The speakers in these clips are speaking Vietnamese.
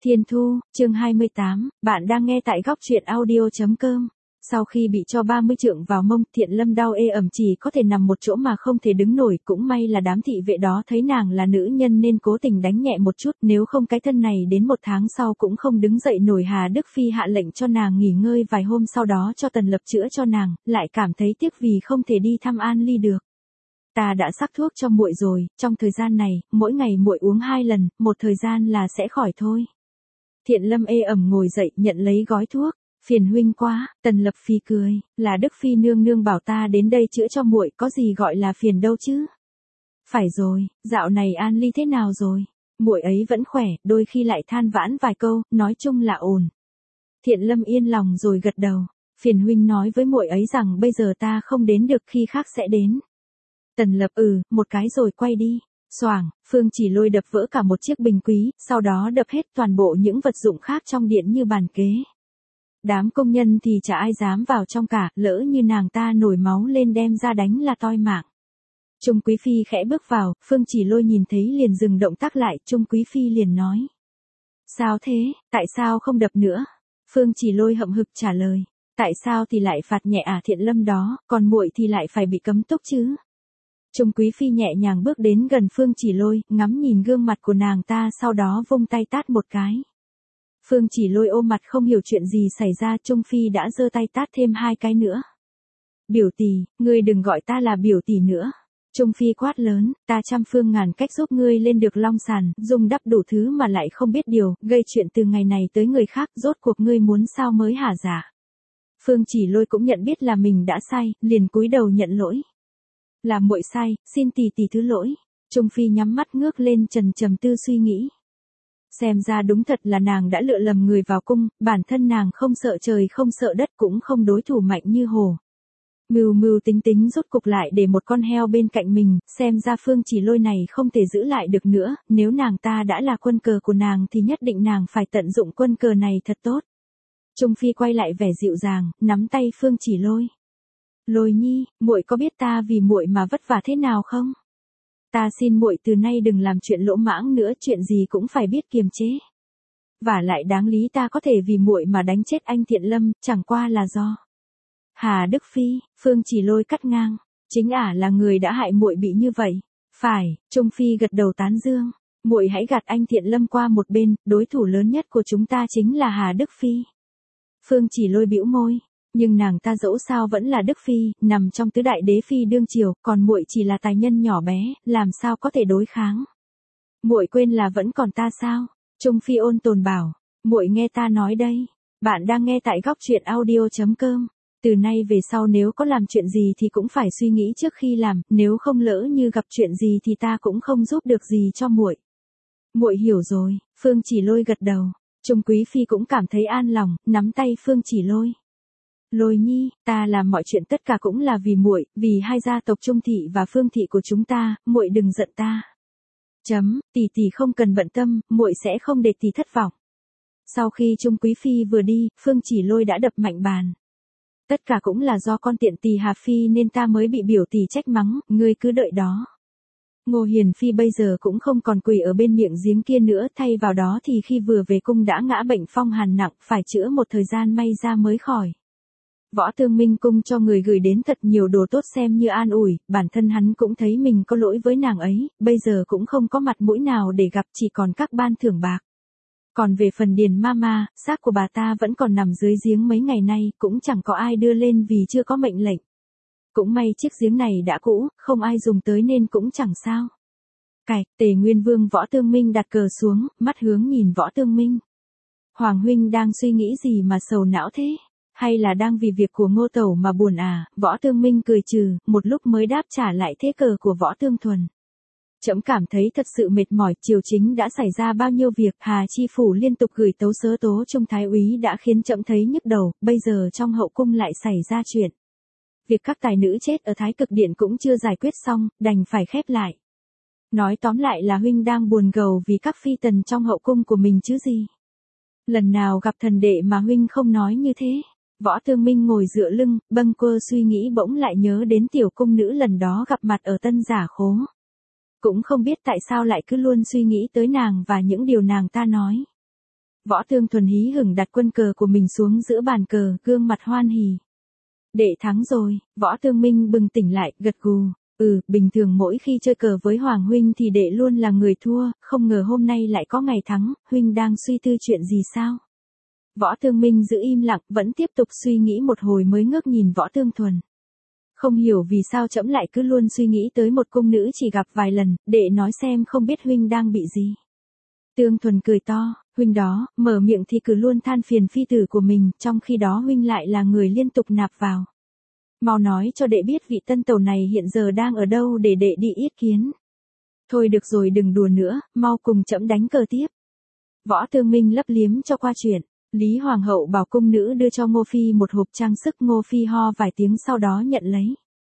Thiên Thu, chương 28, bạn đang nghe tại góc truyện audio.com. Sau khi bị cho 30 trượng vào mông, Thiện Lâm đau ê ẩm chỉ có thể nằm một chỗ mà không thể đứng nổi, cũng may là đám thị vệ đó thấy nàng là nữ nhân nên cố tình đánh nhẹ một chút, nếu không cái thân này đến 1 tháng sau cũng không đứng dậy nổi. Hà Đức Phi hạ lệnh cho nàng nghỉ ngơi vài hôm, sau đó cho Tần Lập chữa cho nàng, lại cảm thấy tiếc vì không thể đi thăm An Ly được. Ta đã sắc thuốc cho muội rồi, trong thời gian này, mỗi ngày muội uống 2 lần, một thời gian là sẽ khỏi thôi. Thiện Lâm ê ẩm ngồi dậy, nhận lấy gói thuốc. Phiền huynh quá. Tần Lập Phi cười, là Đức Phi nương nương bảo ta đến đây chữa cho muội, có gì gọi là phiền đâu chứ. Phải rồi, dạo này An Ly thế nào rồi? Muội ấy vẫn khỏe, đôi khi lại than vãn vài câu, nói chung là ổn. Thiện Lâm yên lòng rồi gật đầu. Phiền huynh nói với muội ấy rằng bây giờ ta không đến được, khi khác sẽ đến. Tần Lập một cái rồi quay đi. Xoảng, Phương Chỉ Lôi đập vỡ cả một chiếc bình quý, sau đó đập hết toàn bộ những vật dụng khác trong điện như bàn kế. Đám công nhân thì chả ai dám vào trong cả, lỡ như nàng ta nổi máu lên đem ra đánh là toi mạng. Trung Quý Phi khẽ bước vào, Phương Chỉ Lôi nhìn thấy liền dừng động tác lại, Trung Quý Phi liền nói. Sao thế, tại sao không đập nữa? Phương Chỉ Lôi hậm hực trả lời. Tại sao thì lại phạt nhẹ Thiện Lâm đó, còn muội thì lại phải bị cấm túc chứ? Trung Quý Phi nhẹ nhàng bước đến gần Phương Chỉ Lôi, ngắm nhìn gương mặt của nàng ta, sau đó vung tay tát một cái. Phương Chỉ Lôi ôm mặt không hiểu chuyện gì xảy ra, Trung Phi đã giơ tay tát thêm 2 cái nữa. Biểu tỷ, ngươi đừng gọi ta là biểu tỷ nữa. Trung Phi quát lớn, ta trăm phương ngàn cách giúp ngươi lên được long sàn, dùng đắp đủ thứ mà lại không biết điều, gây chuyện từ ngày này tới người khác, rốt cuộc ngươi muốn sao mới hả dạ? Phương Chỉ Lôi cũng nhận biết là mình đã sai, liền cúi đầu nhận lỗi. Là muội sai, xin tỷ tỷ thứ lỗi. Trung Phi nhắm mắt ngước lên trầm tư suy nghĩ. Xem ra đúng thật là nàng đã lựa lầm người vào cung, bản thân nàng không sợ trời không sợ đất, cũng không đối thủ mạnh như hồ. Mưu tính rốt cục lại để một con heo bên cạnh mình, xem ra Phương Chỉ Lôi này không thể giữ lại được nữa, nếu nàng ta đã là quân cờ của nàng thì nhất định nàng phải tận dụng quân cờ này thật tốt. Trung Phi quay lại vẻ dịu dàng, nắm tay Phương Chỉ Lôi. Lôi nhi, muội có biết ta vì muội mà vất vả thế nào không? Ta xin muội từ nay đừng làm chuyện lỗ mãng nữa, chuyện gì cũng phải biết kiềm chế. Vả lại đáng lý ta có thể vì muội mà đánh chết anh Thiện Lâm, chẳng qua là do. Hà Đức Phi, Phương Chỉ Lôi cắt ngang, chính là người đã hại muội bị như vậy. Phải, Trung Phi gật đầu tán dương. Muội hãy gạt anh Thiện Lâm qua một bên, đối thủ lớn nhất của chúng ta chính là Hà Đức Phi. Phương Chỉ Lôi bĩu môi. Nhưng nàng ta dẫu sao vẫn là Đức Phi, nằm trong tứ đại đế phi đương triều, còn muội chỉ là tài nhân nhỏ bé, làm sao có thể đối kháng. Muội quên là vẫn còn ta sao? Trung Phi ôn tồn bảo, muội nghe ta nói đây. Bạn đang nghe tại góc truyện audio.com. Từ nay về sau nếu có làm chuyện gì thì cũng phải suy nghĩ trước khi làm, nếu không lỡ như gặp chuyện gì thì ta cũng không giúp được gì cho muội. Muội hiểu rồi, Phương Chỉ Lôi gật đầu. Trung Quý Phi cũng cảm thấy an lòng, nắm tay Phương Chỉ Lôi. Lôi nhi, ta làm mọi chuyện tất cả cũng là vì muội, vì hai gia tộc Trung thị và Phương thị của chúng ta, muội đừng giận ta. Tỷ tỷ không cần bận tâm, muội sẽ không để tỷ thất vọng. Sau khi Trung Quý Phi vừa đi, Phương Chỉ Lôi đã đập mạnh bàn. Tất cả cũng là do con tiện tỳ Hà Phi nên ta mới bị biểu tỷ trách mắng, ngươi cứ đợi đó. Ngô Hiền Phi bây giờ cũng không còn quỳ ở bên miệng giếng kia nữa, thay vào đó thì khi vừa về cung đã ngã bệnh phong hàn nặng, phải chữa một thời gian may ra mới khỏi. Võ Tương Minh cung cho người gửi đến thật nhiều đồ tốt xem như an ủi, bản thân hắn cũng thấy mình có lỗi với nàng ấy, bây giờ cũng không có mặt mũi nào để gặp, chỉ còn các ban thưởng bạc. Còn về phần Điền Mama, xác của bà ta vẫn còn nằm dưới giếng mấy ngày nay, cũng chẳng có ai đưa lên vì chưa có mệnh lệnh. Cũng may chiếc giếng này đã cũ, không ai dùng tới nên cũng chẳng sao. Tề Nguyên Vương Võ Tương Minh đặt cờ xuống, mắt hướng nhìn Võ Tương Minh. Hoàng huynh đang suy nghĩ gì mà sầu não thế? Hay là đang vì việc của Ngô Tẩu mà buồn à? Võ Tương Minh cười trừ, một lúc mới đáp trả lại thế cờ của Võ Tương Thuần. Trẫm cảm thấy thật sự mệt mỏi, triều chính đã xảy ra bao nhiêu việc, Hà Chi Phủ liên tục gửi tấu sớ tố Trung Thái úy đã khiến trẫm thấy nhức đầu, bây giờ trong hậu cung lại xảy ra chuyện. Việc các tài nữ chết ở Thái Cực Điện cũng chưa giải quyết xong, đành phải khép lại. Nói tóm lại là huynh đang buồn gầu vì các phi tần trong hậu cung của mình chứ gì. Lần nào gặp thần đệ mà huynh không nói như thế. Võ Tương Minh ngồi dựa lưng, bâng quơ suy nghĩ bỗng lại nhớ đến tiểu cung nữ lần đó gặp mặt ở Tân Giả Khố. Cũng không biết tại sao lại cứ luôn suy nghĩ tới nàng và những điều nàng ta nói. Võ Thương Thuần hí hửng đặt quân cờ của mình xuống giữa bàn cờ, gương mặt hoan hỉ. Đệ thắng rồi, Võ Thương Minh bừng tỉnh lại, gật gù. Bình thường mỗi khi chơi cờ với Hoàng huynh thì đệ luôn là người thua, không ngờ hôm nay lại có ngày thắng, huynh đang suy tư chuyện gì sao? Võ Thương Minh giữ im lặng, vẫn tiếp tục suy nghĩ một hồi mới ngước nhìn Võ Thương Thuần. Không hiểu vì sao trẫm lại cứ luôn suy nghĩ tới một cung nữ chỉ gặp vài lần, đệ nói xem không biết huynh đang bị gì. Tương Thuần cười to, huynh đó, mở miệng thì cứ luôn than phiền phi tử của mình, trong khi đó huynh lại là người liên tục nạp vào. Mau nói cho đệ biết vị tân tẩu này hiện giờ đang ở đâu để đệ đi yết kiến. Thôi được rồi đừng đùa nữa, mau cùng trẫm đánh cờ tiếp. Võ Thương Minh lấp liếm cho qua chuyện. Lý Hoàng hậu bảo cung nữ đưa cho Ngô Phi một hộp trang sức, Ngô Phi ho vài tiếng sau đó nhận lấy.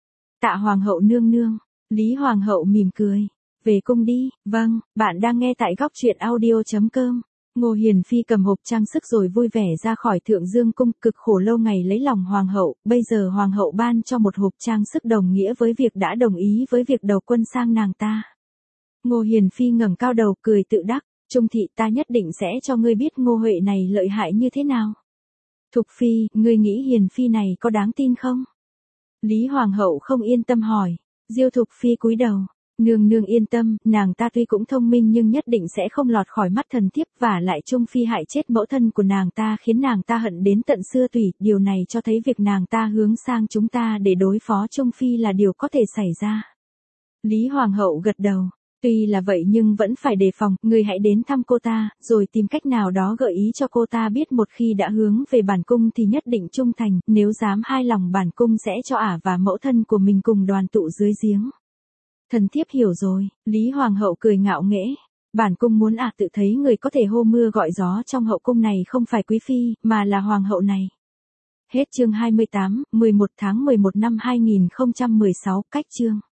Tạ Hoàng hậu nương nương. Lý Hoàng hậu mỉm cười. Về cung đi, vâng, bạn đang nghe tại góc truyện audio.com. Ngô Hiền Phi cầm hộp trang sức rồi vui vẻ ra khỏi Thượng Dương cung, cực khổ lâu ngày lấy lòng Hoàng hậu, bây giờ Hoàng hậu ban cho một hộp trang sức đồng nghĩa với việc đã đồng ý với việc đầu quân sang nàng ta. Ngô Hiền Phi ngẩng cao đầu cười tự đắc, Trung thị ta nhất định sẽ cho ngươi biết Ngô Huệ này lợi hại như thế nào. Thục Phi, ngươi nghĩ Hiền Phi này có đáng tin không? Lý Hoàng hậu không yên tâm hỏi. Diêu Thục Phi cúi đầu. Nương nương yên tâm, nàng ta tuy cũng thông minh nhưng nhất định sẽ không lọt khỏi mắt thần thiếp, và lại Trung Phi hại chết mẫu thân của nàng ta khiến nàng ta hận đến tận xưa tủy, điều này cho thấy việc nàng ta hướng sang chúng ta để đối phó Trung Phi là điều có thể xảy ra. Lý Hoàng hậu gật đầu. Tuy là vậy nhưng vẫn phải đề phòng, người hãy đến thăm cô ta, rồi tìm cách nào đó gợi ý cho cô ta biết một khi đã hướng về bản cung thì nhất định trung thành, nếu dám hai lòng bản cung sẽ cho ả và mẫu thân của mình cùng đoàn tụ dưới giếng. Thần thiếp hiểu rồi, Lý Hoàng hậu cười ngạo nghễ. Bản cung muốn ả tự thấy người có thể hô mưa gọi gió trong hậu cung này không phải quý phi, mà là hoàng hậu này. Hết chương 28, 11 tháng 11 năm 2016, cách chương.